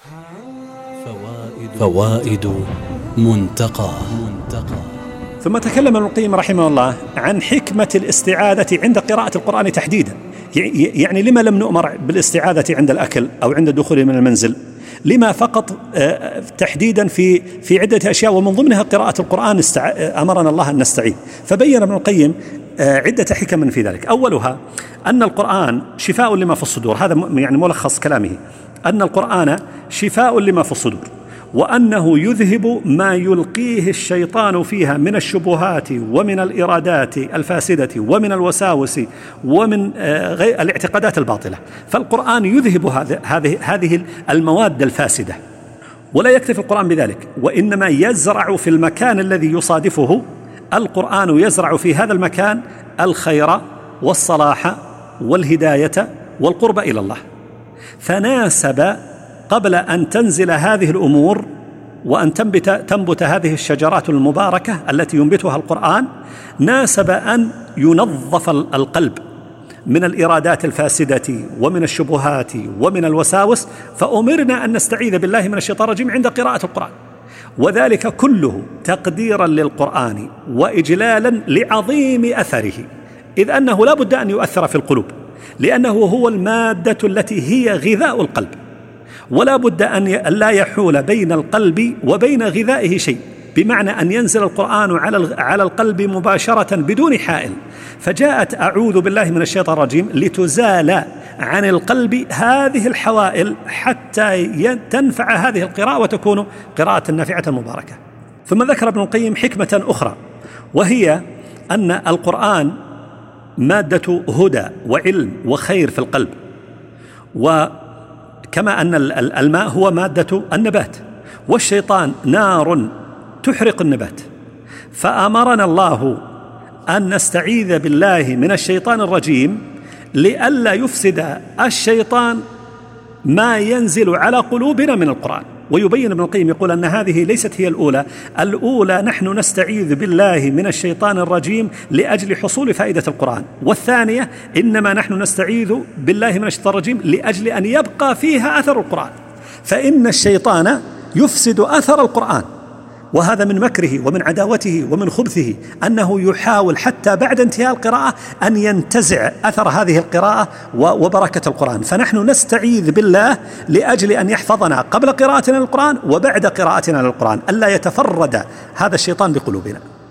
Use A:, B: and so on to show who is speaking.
A: فوائد منتقى.
B: ثم تكلم ابن القيم رحمه الله عن حكمة الاستعاذة عند قراءة القرآن تحديدا. يعني لما لم نؤمر بالاستعاذة عند الأكل أو عند الدخول من المنزل؟ لما فقط تحديدا في عدة أشياء، ومن ضمنها قراءة القرآن أمرنا الله أن نستعيذ. فبين ابن القيم عدة حكم في ذلك. أولها أن القرآن شفاء لما في الصدور، هذا يعني ملخص كلامه، أن القرآن شفاء لما في الصدور، وأنه يذهب ما يلقيه الشيطان فيها من الشبهات ومن الإرادات الفاسدة ومن الوساوس ومن الاعتقادات الباطلة. فالقرآن يذهب هذه المواد الفاسدة. ولا يكتفي القرآن بذلك، وإنما يزرع في المكان الذي يصادفه، القرآن يزرع في هذا المكان الخير والصلاح والهداية والقرب إلى الله. فناسب قبل أن تنزل هذه الأمور وأن تنبت هذه الشجرات المباركة التي ينبتها القرآن، ناسب أن ينظف القلب من الإرادات الفاسدة ومن الشبهات ومن الوساوس. فأمرنا أن نستعيذ بالله من الشيطان الرجيم عند قراءة القرآن، وذلك كله تقديرا للقرآن وإجلالا لعظيم أثره، إذ أنه لا بد أن يؤثر في القلوب، لأنه هو المادة التي هي غذاء القلب، ولا بد أن لا يحول بين القلب وبين غذائه شيء، بمعنى أن ينزل القرآن على القلب مباشرة بدون حائل. فجاءت أعوذ بالله من الشيطان الرجيم لتزال عن القلب هذه الحوائل حتى تنفع هذه القراءة وتكون قراءة نافعة مباركة. ثم ذكر ابن القيم حكمة أخرى، وهي أن القرآن مادة هدى وعلم وخير في القلب، وكما أن الماء هو مادة النبات، والشيطان نار تحرق النبات. فأمرنا الله أن نستعيذ بالله من الشيطان الرجيم لئلا يفسد الشيطان ما ينزل على قلوبنا من القرآن. ويبين ابن القيم يقول أن هذه ليست هي الأولى نحن نستعيذ بالله من الشيطان الرجيم لأجل حصول فائدة القرآن، والثانية إنما نحن نستعيذ بالله من الشيطان الرجيم لأجل أن يبقى فيها أثر القرآن، فإن الشيطان يفسد أثر القرآن، وهذا من مكره ومن عداوته ومن خبثه، أنه يحاول حتى بعد انتهاء القراءة أن ينتزع أثر هذه القراءة وبركة القرآن. فنحن نستعيذ بالله لأجل أن يحفظنا قبل قراءتنا للقرآن وبعد قراءتنا للقرآن، ألا يتفرد هذا الشيطان بقلوبنا.